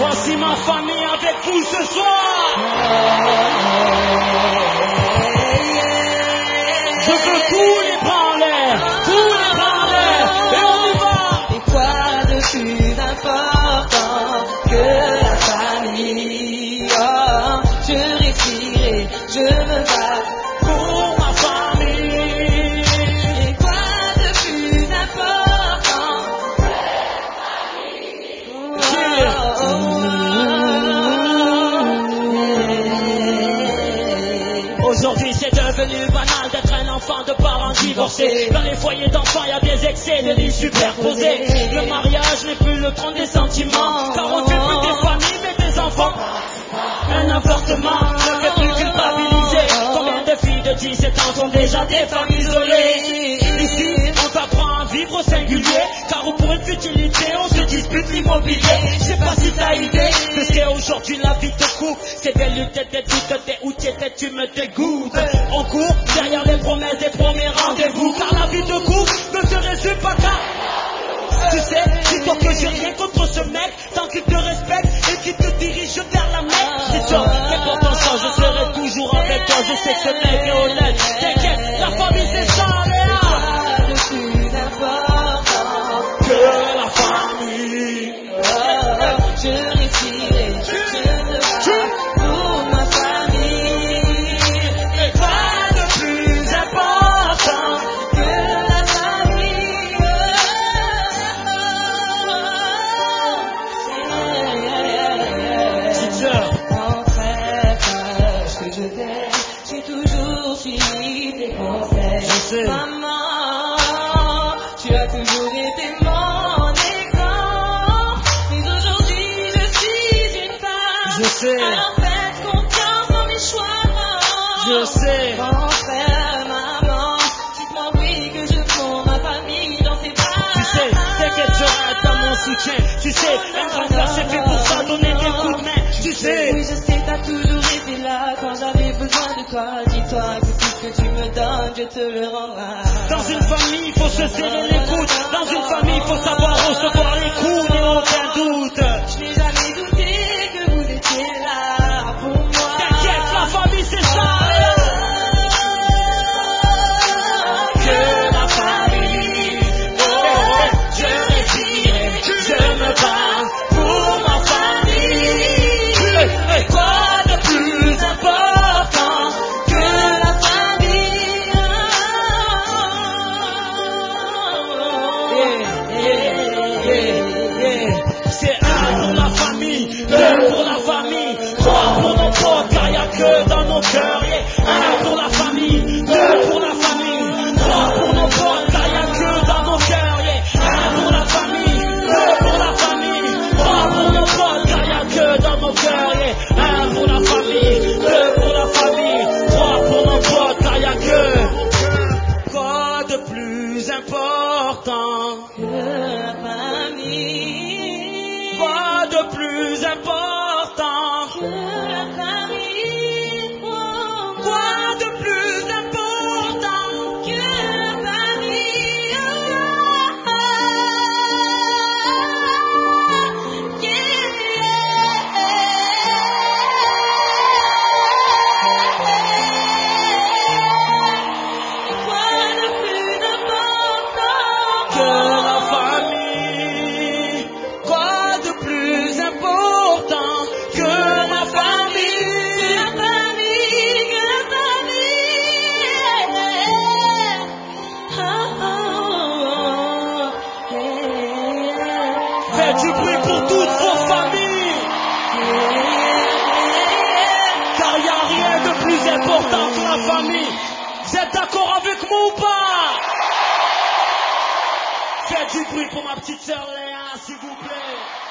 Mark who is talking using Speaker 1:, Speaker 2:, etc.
Speaker 1: Voici ma famille avec vous ce soir. Je veux tous les bras en l'air, tous les bras en l'air, et on y va.
Speaker 2: Et quoi de plus important que la famille? Oh, je respirais, je me bats
Speaker 1: Pour ma famille.
Speaker 2: Et quoi de plus important que la famille?
Speaker 1: Aujourd'hui c'est devenu banal d'être un enfant de parents divorcés. Dans les foyers d'enfants il y a des excès de lits superposés. Le mariage n'est plus le trône des sentiments, car on ne fait plus des familles mais des enfants. Un avortement ne fait plus culpabiliser. Combien de filles de 17 ans sont déjà des femmes isolées? Ici on t'apprend à vivre au singulier, car pour une futilité on se dispute l'immobilier. Je sais pas si t'as idée de ce qu'est aujourd'hui la vie de couple. C'est des luttes, des doutes, des où t'étais, tu me dégoûtes. On court derrière les promesses des premiers rendez-vous, car la vie de couple ne se résume pas qu'à... Tu sais, dis-toi que j'ai rien contre ce mec, tant qu'il te respecte et qu'il te dirige vers la mer. C'est sûr, mais pourtant ça, je serai toujours avec toi. Je sais que ce mec est honnête. T'inquiète, la famille c'est ça, Léa.
Speaker 2: De plus important
Speaker 1: Que la famille.
Speaker 2: Je respirais, je me bats pour ma famille.
Speaker 1: Et quoi de plus important
Speaker 2: Que la famille.
Speaker 1: Petite sœur,
Speaker 2: En fait, sache que je t'aime, j'ai toujours suivi tes conseils.
Speaker 1: Je sais.
Speaker 2: Maman, tu as toujours été mon exemple. Mais aujourd'hui, je suis une femme.
Speaker 1: Je sais.
Speaker 2: Alors faites confiance dans mes choix.
Speaker 1: je sais.
Speaker 2: Mon frère, maman, dites-moi oui que je prends ma famille dans tes bras.
Speaker 1: Tu sais, t'inquiète, je reste à mon soutien. Tu sais, un grand frère c'est fait pour ça, donner des coups de main. Tu sais.
Speaker 2: Oui, je sais, t'as toujours été là quand j'avais besoin de toi. Dis-toi que tout ce que tu me donnes, je te le rendrai.
Speaker 1: Dans une famille, il faut se serrer les coudes. Dans une famille, il faut savoir recevoir les coups, il n'y a aucun doute.
Speaker 2: Je n'ai jamais douté que vous étiez là pour moi.
Speaker 1: T'inquiète, la famille, c'est ça. Que la famille. Oh, je respire, je me bats pour ma famille. Et quoi de plus important que la C'est un pour la famille, deux pour la famille, trois pour nos potes, car y a que dans nos cœurs. Un pour la famille, deux pour la famille, trois pour nos potes, car y a que dans nos cœurs. Un pour la famille, deux pour la famille, trois pour nos potes, car y a que dans nos cœurs. Un pour la famille, deux pour la famille, trois pour nos potes, car y a que. Quoi de plus important?
Speaker 2: Que la famille.
Speaker 1: Quoi de plus important?
Speaker 2: Que la famille.
Speaker 1: Quoi de plus important?
Speaker 2: Que la famille. Quoi de plus important?
Speaker 1: Que la famille. Quoi de plus important que la famille?
Speaker 2: La famille, que la famille.
Speaker 1: Faites du bruit pour toutes vos familles, car il n'y a rien de plus important que la famille. Vous êtes d'accord avec moi ou pas? Faites du bruit pour ma petite sœur Léa, s'il vous plaît.